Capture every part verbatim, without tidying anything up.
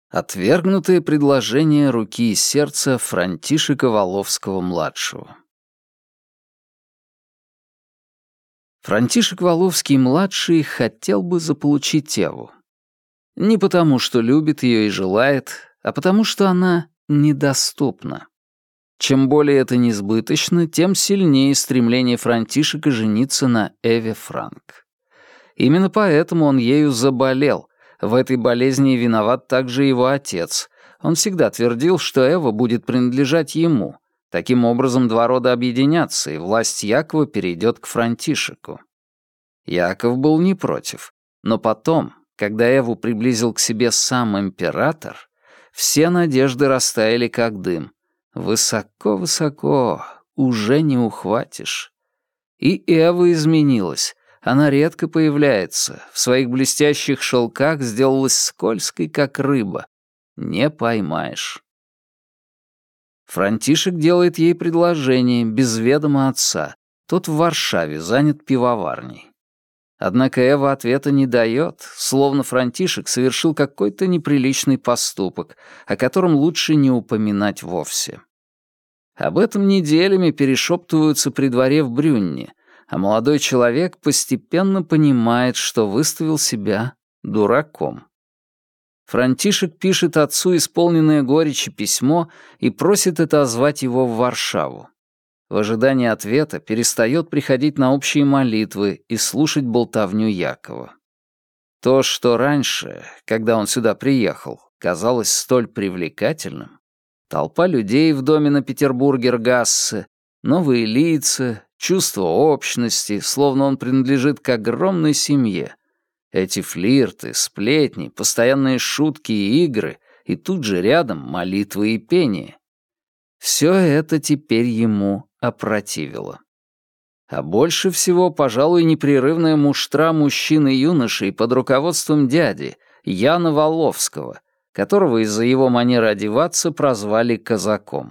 Отвергнутое предложение руки и сердца Франтишека Воловского-младшего. Франтишек Воловский-младший хотел бы заполучить Эву. Не потому, что любит ее и желает, а потому, что она недоступна. Чем более это несбыточно, тем сильнее стремление Франтишека жениться на Эве Франк. Именно поэтому он ею заболел. В этой болезни виноват также его отец. Он всегда твердил, что Эва будет принадлежать ему. Таким образом, два рода объединятся, и власть Якова перейдет к Франтишеку. Яков был не против. Но потом, когда Эву приблизил к себе сам император, все надежды растаяли как дым. Высоко-высоко, уже не ухватишь. И Эва изменилась. Она редко появляется, в своих блестящих шелках сделалась скользкой, как рыба. Не поймаешь. Франтишек делает ей предложение, без ведома отца. Тот в Варшаве, занят пивоварней. Однако Эва ответа не дает, словно Франтишек совершил какой-то неприличный поступок, о котором лучше не упоминать вовсе. Об этом неделями перешептываются при дворе в Брюнне, а молодой человек постепенно понимает, что выставил себя дураком. Франтишек пишет отцу исполненное горечи письмо и просит отозвать его в Варшаву. В ожидании ответа перестает приходить на общие молитвы и слушать болтовню Якова. То, что раньше, когда он сюда приехал, казалось столь привлекательным, толпа людей в доме на Петербургер-Гассе, новые лица, чувство общности, словно он принадлежит к огромной семье. Эти флирты, сплетни, постоянные шутки и игры, и тут же рядом молитвы и пение. Все это теперь ему опротивило. А больше всего, пожалуй, непрерывная муштра мужчин и юношей под руководством дяди, Яна Воловского, которого из-за его манеры одеваться прозвали казаком.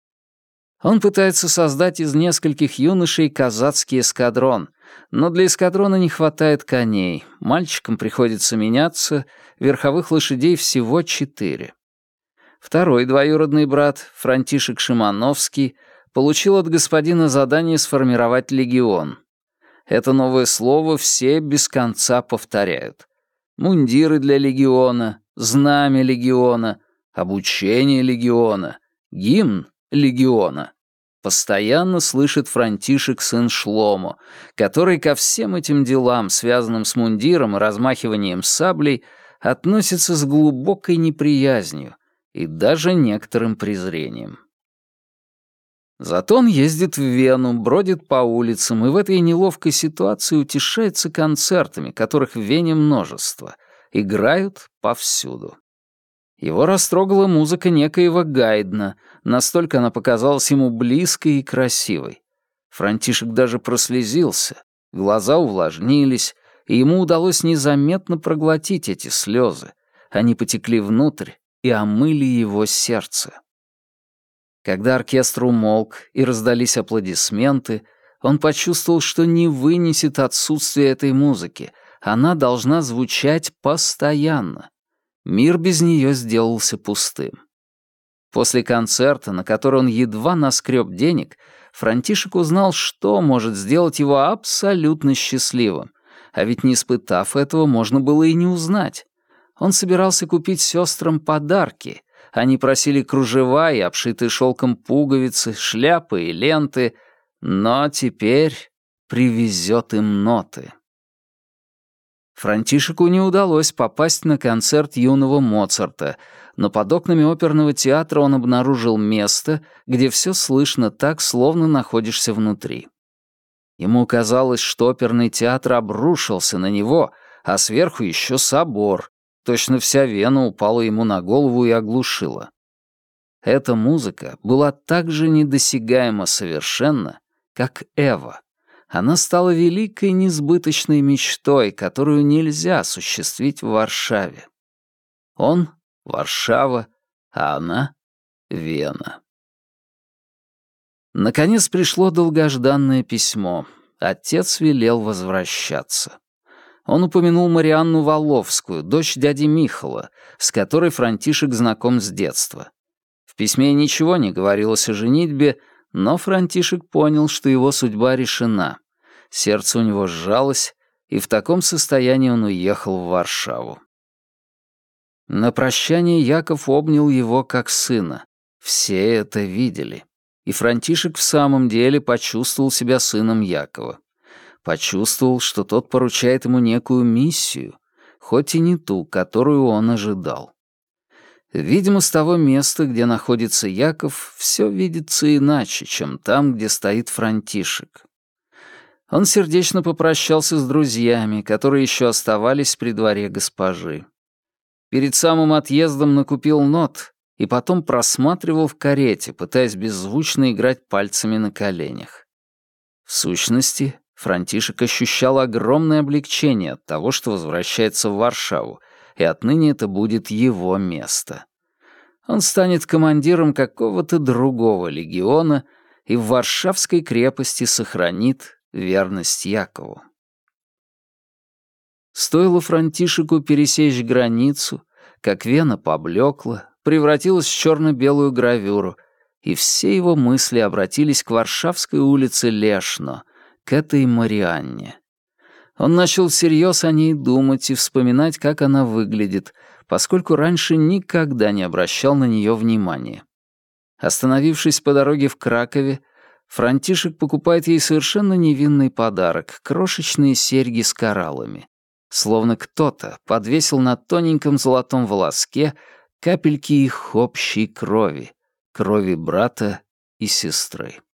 Он пытается создать из нескольких юношей казацкий эскадрон, но для эскадрона не хватает коней, мальчикам приходится меняться, верховых лошадей всего четыре. Второй двоюродный брат, Франтишек Шимановский, получил от господина задание сформировать легион. Это новое слово все без конца повторяют. Мундиры для легиона, знамя легиона, обучение легиона, гимн легиона. Постоянно слышит Франтишек сын Шломо, который ко всем этим делам, связанным с мундиром и размахиванием саблей, относится с глубокой неприязнью и даже некоторым презрением. Зато он ездит в Вену, бродит по улицам и в этой неловкой ситуации утешается концертами, которых в Вене множество, играют повсюду. Его растрогала музыка некоего Гайдна, настолько она показалась ему близкой и красивой. Франтишек даже прослезился, глаза увлажнились, и ему удалось незаметно проглотить эти слезы. Они потекли внутрь и омыли его сердце. Когда оркестр умолк и раздались аплодисменты, он почувствовал, что не вынесет отсутствие этой музыки. Она должна звучать постоянно. Мир без нее сделался пустым. После концерта, на который он едва наскреб денег, Франтишек узнал, что может сделать его абсолютно счастливым. А ведь не испытав этого, можно было и не узнать. Он собирался купить сестрам подарки. Они просили кружева и обшитые шелком пуговицы, шляпы и ленты, но теперь привезет им ноты. Франтишеку не удалось попасть на концерт юного Моцарта, но под окнами оперного театра он обнаружил место, где все слышно так, словно находишься внутри. Ему казалось, что оперный театр обрушился на него, а сверху еще собор. Точно вся Вена упала ему на голову и оглушила. Эта музыка была так же недосягаема совершенно, как Эва. Она стала великой несбыточной мечтой, которую нельзя осуществить в Варшаве. Он — Варшава, а она — Вена. Наконец пришло долгожданное письмо. Отец велел возвращаться. Он упомянул Марианну Воловскую, дочь дяди Михала, с которой Франтишек знаком с детства. В письме ничего не говорилось о женитьбе, но Франтишек понял, что его судьба решена. Сердце у него сжалось, и в таком состоянии он уехал в Варшаву. На прощание Яков обнял его как сына. Все это видели. И Франтишек в самом деле почувствовал себя сыном Якова. Почувствовал, что тот поручает ему некую миссию, хоть и не ту, которую он ожидал. Видимо, с того места, где находится Яков, все видится иначе, чем там, где стоит Франтишек. Он сердечно попрощался с друзьями, которые еще оставались при дворе госпожи. Перед самым отъездом накупил нот и потом просматривал в карете, пытаясь беззвучно играть пальцами на коленях. В сущности, Франтишек ощущал огромное облегчение от того, что возвращается в Варшаву, и отныне это будет его место. Он станет командиром какого-то другого легиона и в Варшавской крепости сохранит верность Якову. Стоило Франтишеку пересечь границу, как Вена поблекла, превратилась в черно-белую гравюру, и все его мысли обратились к Варшавской улице Лешно, к этой Марианне. Он начал всерьез о ней думать и вспоминать, как она выглядит, поскольку раньше никогда не обращал на нее внимания. Остановившись по дороге в Кракове, Франтишек покупает ей совершенно невинный подарок — крошечные серьги с кораллами. Словно кто-то подвесил на тоненьком золотом волоске капельки их общей крови, крови брата и сестры.